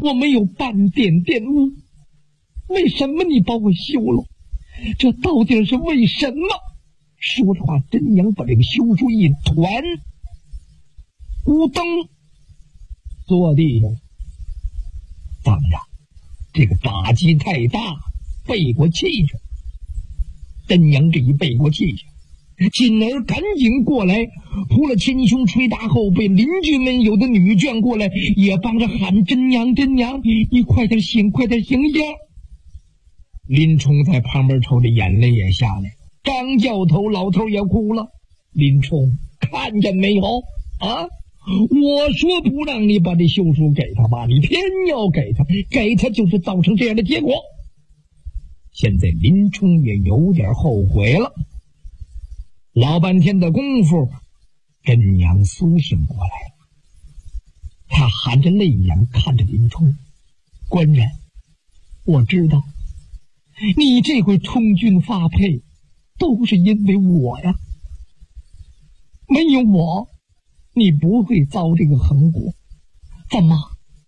我没有半点玷污，为什么你把我休了？这到底是为什么？说实话，真娘把这个休书一团，咕噔坐地下了。当然，这个打击太大，背过气去。真娘这一背过气去，进而赶紧过来，扑了前胸捶打后背，邻居们有的女眷过来也帮着喊：真娘真娘，你快点醒，快点醒醒！林冲在旁边抽着眼泪也下来，张教头老头也哭了。林冲看见没有啊？我说不让你把这休书给他吧，你偏要给他，给他就是造成这样的结果。现在林冲也有点后悔了。老半天的功夫，真娘苏醒过来了，他含着泪眼看着林冲：官人，我知道你这回充军发配都是因为我呀，没有我你不会遭这个横果。怎么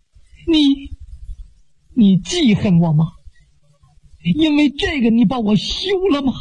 你记恨我吗？因为这个你把我休了吗？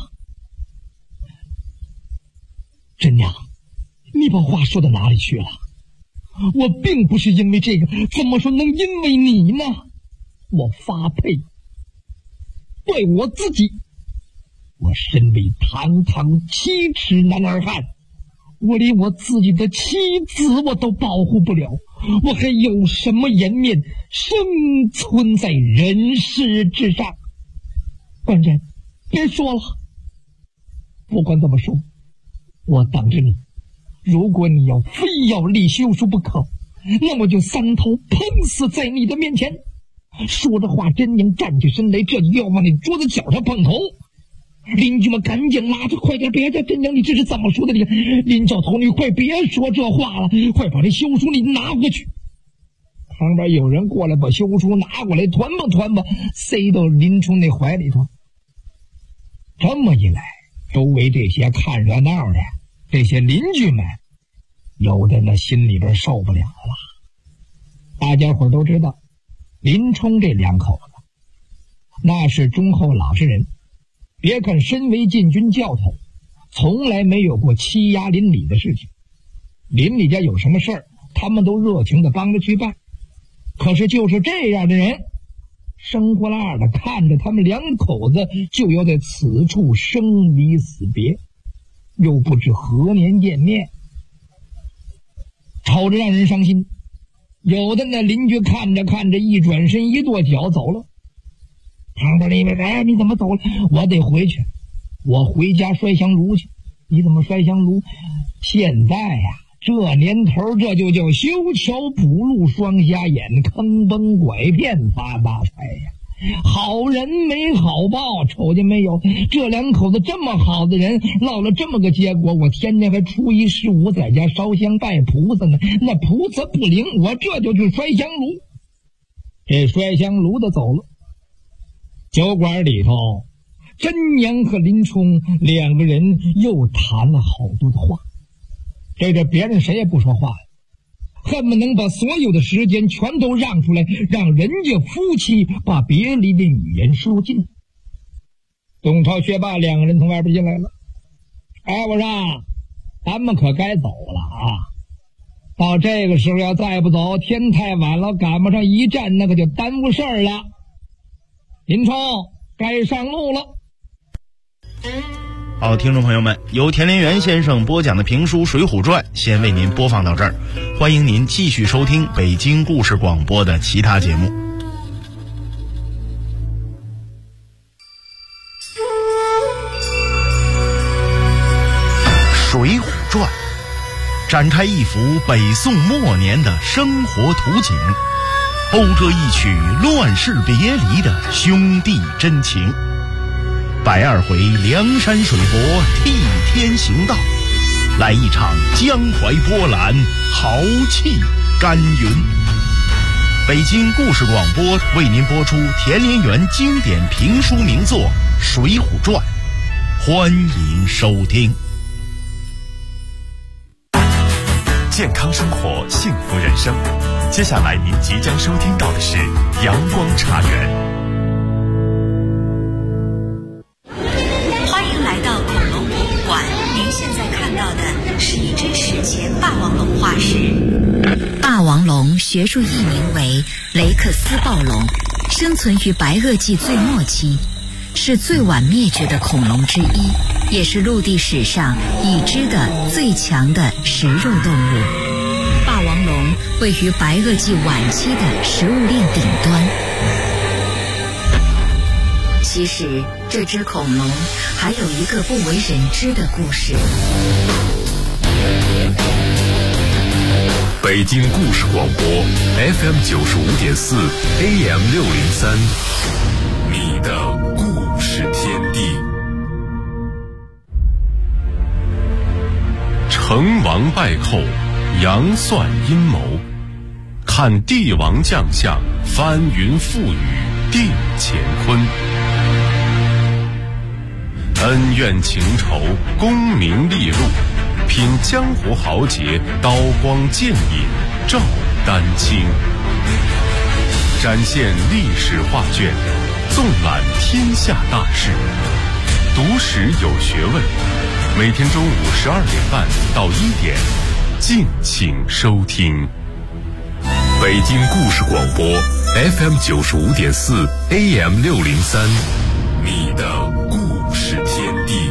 真娘，你把话说到哪里去了？我并不是因为这个，怎么说能因为你呢？我发配对我自己，我身为堂堂7尺男儿汉，我连我自己的妻子我都保护不了，我还有什么颜面生存在人世之上？官人，别说了，不管怎么说，我等着你。如果你要非要立休书不可，那我就3头碰死在你的面前。说着话，真娘站起身来，这就要往那桌子角上碰头。邻居们赶紧拉着：快点，别这真娘，你这是怎么说的？你林教头，你快别说这话了，快把这休书你拿回去。旁边有人过来把休书拿过来，团吧团吧，塞到林冲那怀里头。这么一来，周围这些看热闹的这些邻居们，有的那心里边受不了了。大家伙都知道，林冲这2口子那是忠厚老实人，别看身为禁军教头，从来没有过欺压邻里的事情。邻里家有什么事儿，他们都热情的帮着去办。可是就是这样的人，生火辣的看着他们2口子就要在此处生离死别，又不知何年见面，瞅着让人伤心。有的那邻居看着看着，一转身一跺脚走了。旁边那位：哎，你怎么走了？我得回去，我回家摔香炉去。你怎么摔香炉？现在呀，这年头这就叫修桥补路双瞎眼，坑崩拐骗发大财呀！好人没好报，瞅见没有？这2口子这么好的人，落了这么个结果。我天天还初1、15在家烧香拜菩萨呢，那菩萨不灵，我这就去摔香炉。这摔香炉的走了。酒馆里头，真娘和林冲2个人又谈了好多的话。这别人谁也不说话了，恨不能把所有的时间全都让出来，让人家夫妻把别离的语言说尽。董超、薛霸2个人从外边进来了。哎，我说咱们可该走了啊！到这个时候要再不走，天太晚了，赶不上一战，那可就耽误事儿了。林冲，该上路了。 好，听众朋友们，由田连元先生播讲的评书《水浒传》先为您播放到这儿，欢迎您继续收听北京故事广播的其他节目。《水浒传》展开一幅北宋末年的生活图景，讴歌一曲乱世别离的兄弟真情。120回梁山水泊替天行道，来一场江淮波澜，豪气干云。北京故事广播为您播出田连元经典评书名作《水浒传》，欢迎收听。 健康生活，幸福人生。接下来您即将收听到的是阳光茶园。 欢迎来到恐龙博物馆，您现在看到的是一只史前霸王龙化石。霸王龙学术译名为雷克斯暴龙，生存于白垩纪最末期，是最晚灭绝的恐龙之一，也是陆地史上已知的最强的食肉动物。霸王龙位于白垩纪晚期的食物链顶端。其实这只恐龙还有一个不为人知的故事。 北京故事广播 FM 95.4 AM 603，你的故事天地。成王败寇，杨算阴谋，看帝王将相，翻云覆雨定乾坤。恩怨情仇，功名利禄，品江湖豪杰，刀光剑影照丹青。展现历史画卷，纵览天下大事，读史有学问。每天中午12点半到1点，敬请收听。北京故事广播 FM 95.4 AM 603，你的故事天地。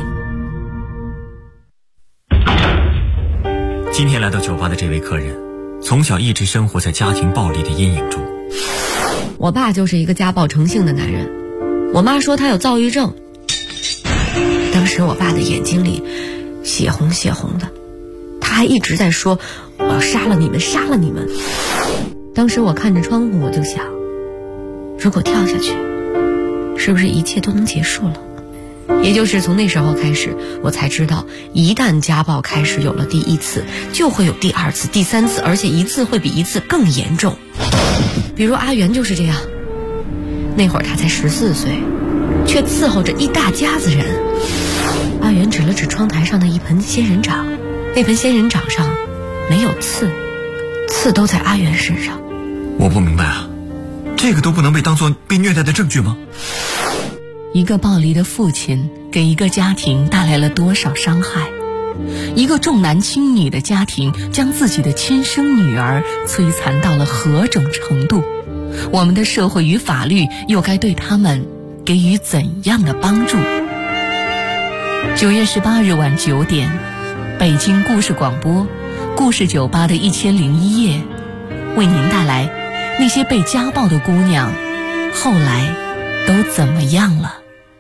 今天来到酒吧的这位客人，从小一直生活在家庭暴力的阴影中。 我爸就是一个家暴成性的男人，我妈说他有躁郁症。当时我爸的眼睛里血红血红的，他还一直在说我要杀了你们，杀了你们。当时我看着窗户，我就想，如果跳下去，是不是一切都能结束了？也就是从那时候开始，我才知道，一旦家暴开始有了第一次，就会有第二次、第三次，而且一次会比一次更严重。比如阿元就是这样，那会儿他才14岁，却伺候着一大家子人。阿元指了指窗台上的一盆仙人掌，那盆仙人掌上没有刺，刺都在阿元身上。 我不明白啊，这个都不能被当作被虐待的证据吗？ 一个暴力的父亲给一个家庭带来了多少伤害？一个重男轻女的家庭将自己的亲生女儿摧残到了何种程度？我们的社会与法律又该对他们给予怎样的帮助？9月18日晚9点，北京故事广播故事酒吧的1001夜，为您带来那些被家暴的姑娘后来都怎么样了。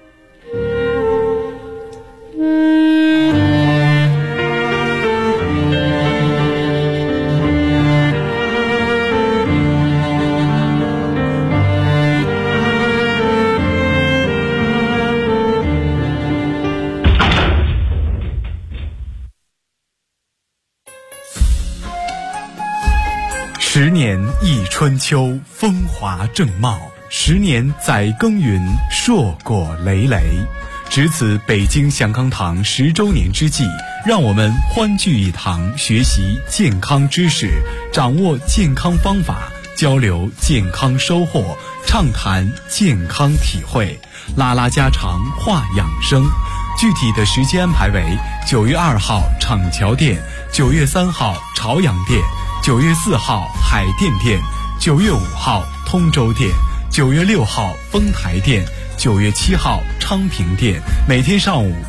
10年忆春秋，风华正茂；10年载耕耘，硕果累累。值此北京祥康堂10周年之际，让我们欢聚一堂，学习健康知识，掌握健康方法，交流健康收获，畅谈健康体会，拉拉家常，话养生。具体的时间安排为9月2号厂桥店，9月3号朝阳店，9月4号海淀店，9月5号通州店，9月6号丰台店，9月7号昌平店，每天上午